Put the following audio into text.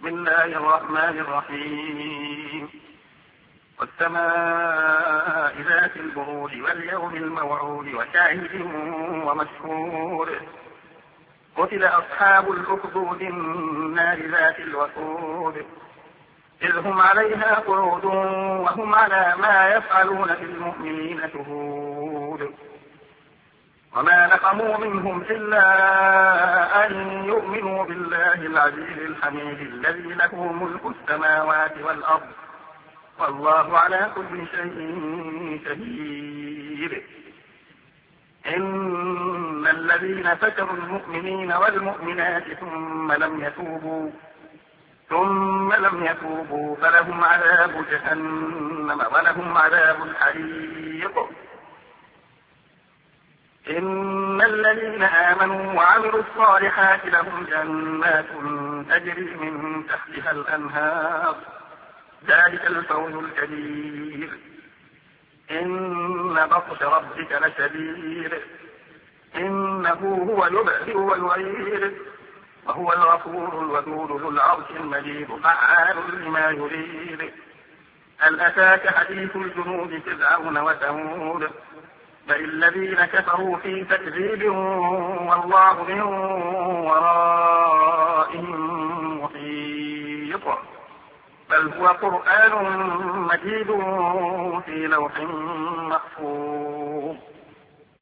الله الرحمن الرحيم والسماء ذات البروج واليوم الموعود وشاهد ومشهود قتل أصحاب الأخدود النار ذات الوقود إذ هم عليها قعود وهم على ما يفعلون بالمؤمنين شهود وما نقموا منهم إلا أن يؤمنوا بالله العزيز الحميد الذي له ملك السماوات والأرض والله على كل شيء شهيد إن الذين فتنوا المؤمنين والمؤمنات ثم لم يتوبوا فلهم عذاب جهنم ولهم عذاب الحريق إن الذين آمنوا وعملوا الصالحات لهم جنات تجري من تحتها الأنهار ذلك الفوز الكبير إن بطش ربك لشديد إنه هو يبدئ ويعيد وهو الغفور الودود ذو العرش المجيد فعال لما يريد هل أتاك حديث الجنود فرعون وثمود بل الذين كفروا في تكذيب والله من ورائهم محيط بل هو قرآن مجيد في لوح محفوظ